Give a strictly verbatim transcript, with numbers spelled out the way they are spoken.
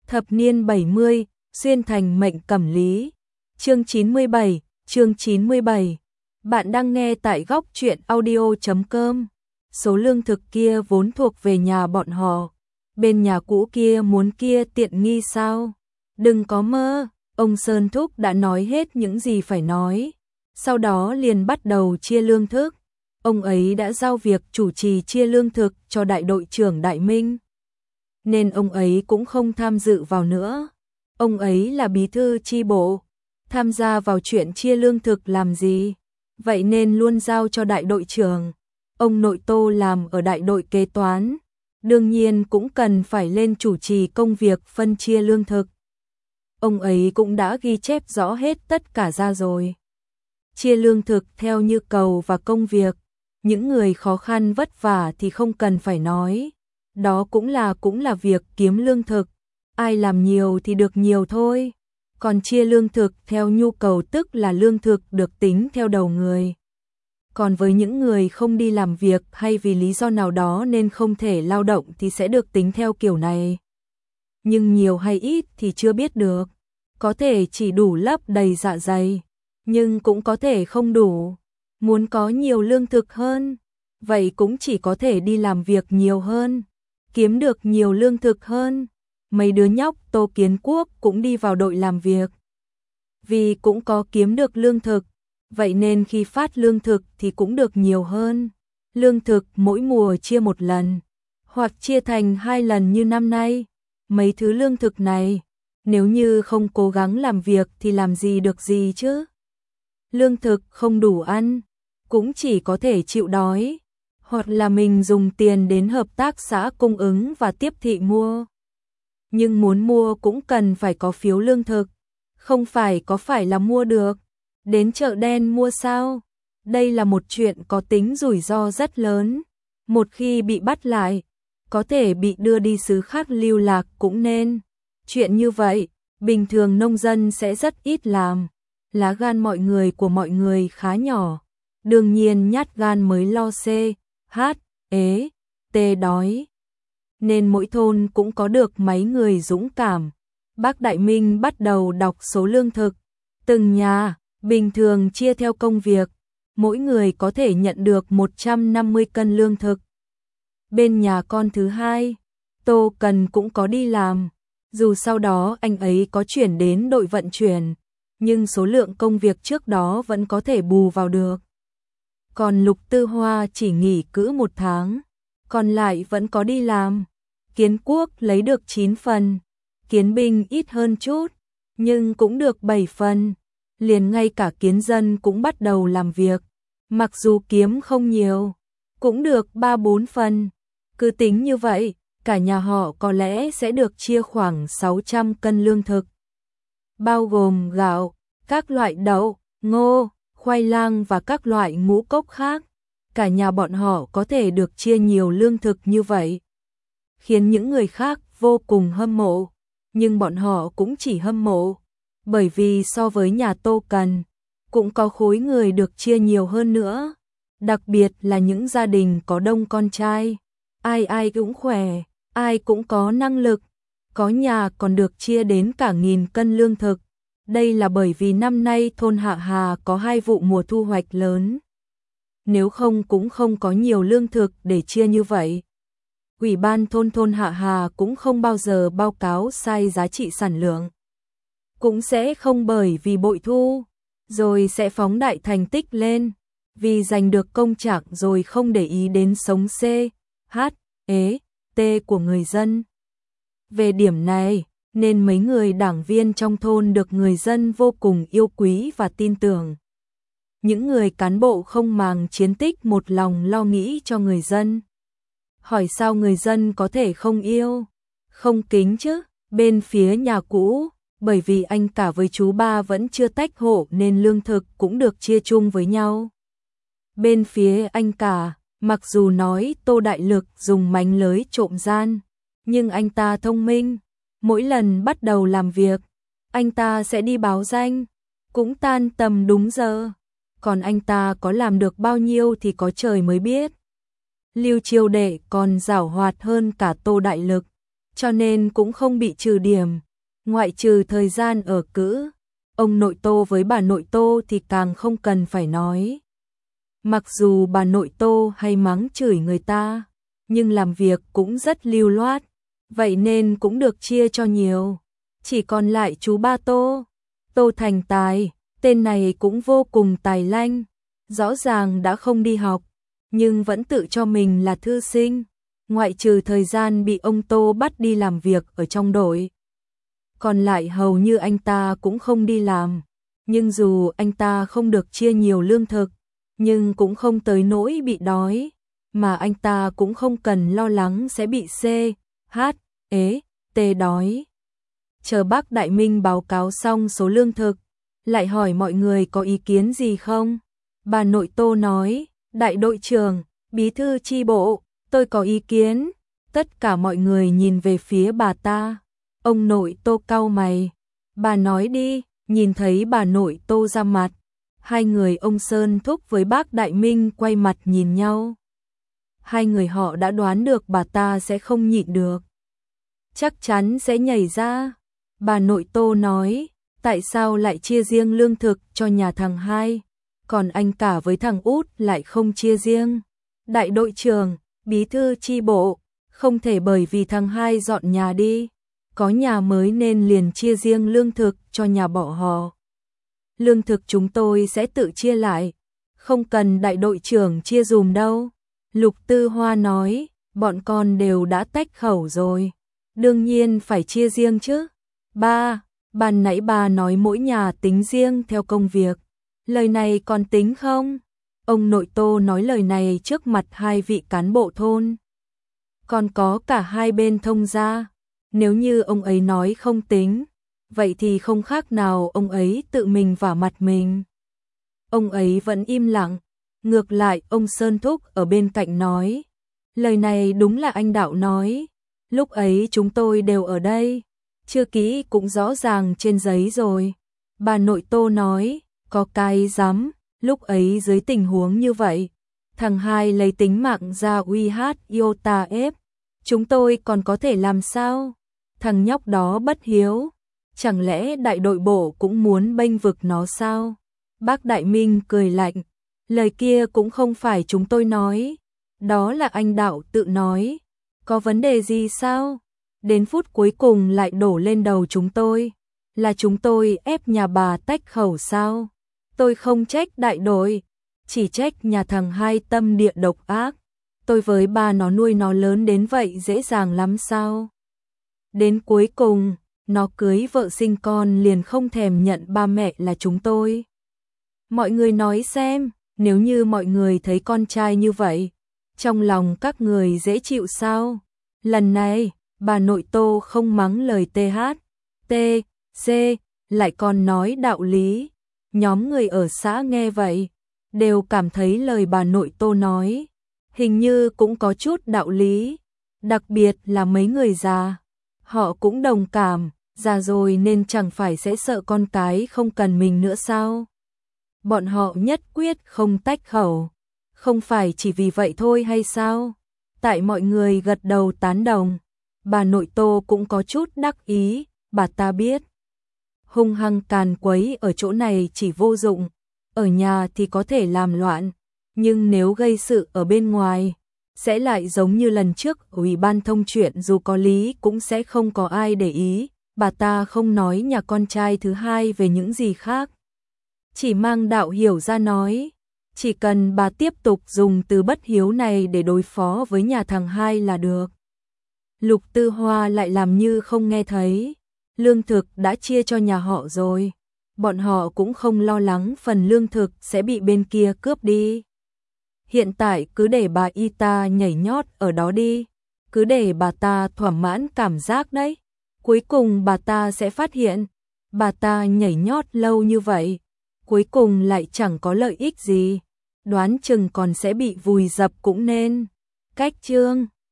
Thập niên bảy mươi, xuyên thành mệnh cẩm lý. Chương chín mươi bảy, chương chín mươi bảy. Bạn đang nghe tại góc truyện audio chấm com. Số lương thực kia vốn thuộc về nhà bọn họ. Bên nhà cũ kia muốn kia tiện nghi sao? Đừng có mơ, ông Sơn Thúc đã nói hết những gì phải nói. Sau đó liền bắt đầu chia lương thực. Ông ấy đã giao việc chủ trì chia lương thực cho đại đội trưởng Đại Minh, nên ông ấy cũng không tham dự vào nữa. Ông ấy là bí thư chi bộ, tham gia vào chuyện chia lương thực làm gì? Vậy nên luôn giao cho đại đội trưởng. Ông nội Tô làm ở đại đội kế toán, đương nhiên cũng cần phải lên chủ trì công việc phân chia lương thực. Ông ấy cũng đã ghi chép rõ hết tất cả ra rồi. Chia lương thực theo nhu cầu và công việc. Những người khó khăn vất vả thì không cần phải nói. Đó cũng là cũng là việc kiếm lương thực. Ai làm nhiều thì được nhiều thôi. Còn chia lương thực theo nhu cầu tức là lương thực được tính theo đầu người. Còn với những người không đi làm việc hay vì lý do nào đó nên không thể lao động thì sẽ được tính theo kiểu này. Nhưng nhiều hay ít thì chưa biết được. Có thể chỉ đủ lấp đầy dạ dày, nhưng cũng có thể không đủ. Muốn có nhiều lương thực hơn, vậy cũng chỉ có thể đi làm việc nhiều hơn, kiếm được nhiều lương thực hơn. Mấy đứa nhóc Tô Kiến Quốc cũng đi vào đội làm việc. Vì cũng có kiếm được lương thực, vậy nên khi phát lương thực thì cũng được nhiều hơn. Lương thực mỗi mùa chia một lần, hoặc chia thành hai lần như năm nay. Mấy thứ lương thực này, nếu như không cố gắng làm việc thì làm gì được gì chứ? Lương thực không đủ ăn, cũng chỉ có thể chịu đói, hoặc là mình dùng tiền đến hợp tác xã cung ứng và tiếp thị mua. Nhưng muốn mua cũng cần phải có phiếu lương thực, không phải có phải là mua được. Đến chợ đen mua sao? Đây là một chuyện có tính rủi ro rất lớn. Một khi bị bắt lại, có thể bị đưa đi xứ khác lưu lạc cũng nên. Chuyện như vậy, bình thường nông dân sẽ rất ít làm. Lá gan mọi người của mọi người khá nhỏ. Đương nhiên nhát gan mới lo C, H, ế, T đói. Nên mỗi thôn cũng có được mấy người dũng cảm. Bác Đại Minh bắt đầu đọc số lương thực. Từng nhà, bình thường chia theo công việc. Mỗi người có thể nhận được một trăm năm mươi cân lương thực. Bên nhà con thứ hai, Tô Cần cũng có đi làm. Dù sau đó anh ấy có chuyển đến đội vận chuyển, nhưng số lượng công việc trước đó vẫn có thể bù vào được. Còn Lục Tư Hoa chỉ nghỉ cữ một tháng, còn lại vẫn có đi làm. Kiến Quốc lấy được chín phần, Kiến Binh ít hơn chút, nhưng cũng được bảy phần. Liền ngay cả Kiến Dân cũng bắt đầu làm việc, mặc dù kiếm không nhiều, cũng được ba bốn phần. Cứ tính như vậy, cả nhà họ có lẽ sẽ được chia khoảng sáu trăm cân lương thực, bao gồm gạo, các loại đậu, ngô, khoai lang và các loại ngũ cốc khác. Cả nhà bọn họ có thể được chia nhiều lương thực như vậy, khiến những người khác vô cùng hâm mộ. Nhưng bọn họ cũng chỉ hâm mộ, bởi vì so với nhà Tô Cần, cũng có khối người được chia nhiều hơn nữa. Đặc biệt là những gia đình có đông con trai, ai ai cũng khỏe, ai cũng có năng lực, có nhà còn được chia đến cả nghìn cân lương thực. Đây là bởi vì năm nay thôn Hạ Hà có hai vụ mùa thu hoạch lớn. Nếu không cũng không có nhiều lương thực để chia như vậy. Ủy ban thôn thôn Hạ Hà cũng không bao giờ báo cáo sai giá trị sản lượng. Cũng sẽ không bởi vì bội thu, rồi sẽ phóng đại thành tích lên, vì giành được công trạng rồi không để ý đến sống C, H, ế, T của người dân. Về điểm này, nên mấy người đảng viên trong thôn được người dân vô cùng yêu quý và tin tưởng. Những người cán bộ không màng chiến tích một lòng lo nghĩ cho người dân. Hỏi sao người dân có thể không yêu, không kính chứ? Bên phía nhà cũ, bởi vì anh cả với chú ba vẫn chưa tách hộ nên lương thực cũng được chia chung với nhau. Bên phía anh cả, mặc dù nói Tô Đại Lực dùng mánh lới trộm gian, nhưng anh ta thông minh. Mỗi lần bắt đầu làm việc, anh ta sẽ đi báo danh, cũng tan tầm đúng giờ. Còn anh ta có làm được bao nhiêu thì có trời mới biết. Lưu Chiêu Đệ còn giảo hoạt hơn cả Tô Đại Lực. cho nên cũng không bị trừ điểm, ngoại trừ thời gian ở cữ. Ông nội Tô với bà nội Tô thì càng không cần phải nói. Mặc dù bà nội Tô hay mắng chửi người ta, nhưng làm việc cũng rất lưu loát, vậy nên cũng được chia cho nhiều. Chỉ còn lại chú ba Tô, Tô Thành Tài, tên này cũng vô cùng tài lanh, rõ ràng đã không đi học, nhưng vẫn tự cho mình là thư sinh, ngoại trừ thời gian bị ông Tô bắt đi làm việc ở trong đội. Còn lại hầu như anh ta cũng không đi làm, nhưng dù anh ta không được chia nhiều lương thực, nhưng cũng không tới nỗi bị đói, mà anh ta cũng không cần lo lắng sẽ bị C, H, ế, T đói. Chờ bác Đại Minh báo cáo xong số lương thực, lại hỏi mọi người có ý kiến gì không. Bà nội Tô nói, đại đội trưởng, bí thư chi bộ, tôi có ý kiến. Tất cả mọi người nhìn về phía bà ta. Ông nội Tô cau mày. Bà nói đi, nhìn thấy bà nội Tô ra mặt. Hai người ông Sơn Thúc với bác Đại Minh quay mặt nhìn nhau. Hai người họ đã đoán được bà ta sẽ không nhịn được, chắc chắn sẽ nhảy ra. Bà nội Tô nói, tại sao lại chia riêng lương thực cho nhà thằng hai, còn anh cả với thằng út lại không chia riêng. Đại đội trưởng, bí thư chi bộ, không thể bởi vì thằng hai dọn nhà đi, có nhà mới nên liền chia riêng lương thực cho nhà bỏ họ. Lương thực chúng tôi sẽ tự chia lại, không cần đại đội trưởng chia dùm đâu. Lục Tư Hoa nói, bọn con đều đã tách khẩu rồi, đương nhiên phải chia riêng chứ. Ba, ban nãy bà nói mỗi nhà tính riêng theo công việc, lời này còn tính không? Ông nội Tô nói lời này trước mặt hai vị cán bộ thôn. Còn có cả hai bên thông gia, nếu như ông ấy nói không tính, vậy thì không khác nào ông ấy tự mình vả mặt mình. Ông ấy vẫn im lặng, ngược lại ông Sơn Thúc ở bên cạnh nói, lời này đúng là anh Đạo nói, lúc ấy chúng tôi đều ở đây, chưa ký cũng rõ ràng trên giấy rồi. Bà nội Tô nói, có cái dám, lúc ấy dưới tình huống như vậy, thằng hai lấy tính mạng ra uy hát Iota ép, chúng tôi còn có thể làm sao? Thằng nhóc đó bất hiếu, chẳng lẽ đại đội bộ cũng muốn bênh vực nó sao? Bác Đại Minh cười lạnh, lời kia cũng không phải chúng tôi nói, đó là anh Đạo tự nói, có vấn đề gì sao? Đến phút cuối cùng lại đổ lên đầu chúng tôi, là chúng tôi ép nhà bà tách khẩu sao? Tôi không trách đại đội, chỉ trách nhà thằng hai tâm địa độc ác, tôi với ba nó nuôi nó lớn đến vậy dễ dàng lắm sao? Đến cuối cùng, nó cưới vợ sinh con liền không thèm nhận ba mẹ là chúng tôi. Mọi người nói xem, nếu như mọi người thấy con trai như vậy, trong lòng các người dễ chịu sao? Lần này, bà nội Tô không mắng lời tê hát, tê, xê, lại còn nói đạo lý. Nhóm người ở xã nghe vậy, đều cảm thấy lời bà nội Tô nói, hình như cũng có chút đạo lý, đặc biệt là mấy người già. Họ cũng đồng cảm, già rồi nên chẳng phải sẽ sợ con cái không cần mình nữa sao? Bọn họ nhất quyết không tách khẩu, không phải chỉ vì vậy thôi hay sao? Tại mọi người gật đầu tán đồng, bà nội Tô cũng có chút đắc ý, bà ta biết. Hung hăng càn quấy ở chỗ này chỉ vô dụng, ở nhà thì có thể làm loạn, nhưng nếu gây sự ở bên ngoài, sẽ lại giống như lần trước Ủy ban thông chuyện dù có lý cũng sẽ không có ai để ý, bà ta không nói nhà con trai thứ hai về những gì khác. Chỉ mang Đạo hiểu ra nói, chỉ cần bà tiếp tục dùng từ bất hiếu này để đối phó với nhà thằng hai là được. Lục Tư Hoa lại làm như không nghe thấy, lương thực đã chia cho nhà họ rồi, bọn họ cũng không lo lắng phần lương thực sẽ bị bên kia cướp đi. Hiện tại cứ để bà y ta nhảy nhót ở đó đi, cứ để bà ta thỏa mãn cảm giác đấy. Cuối cùng bà ta sẽ phát hiện, bà ta nhảy nhót lâu như vậy, cuối cùng lại chẳng có lợi ích gì, đoán chừng còn sẽ bị vùi dập cũng nên. Cách chương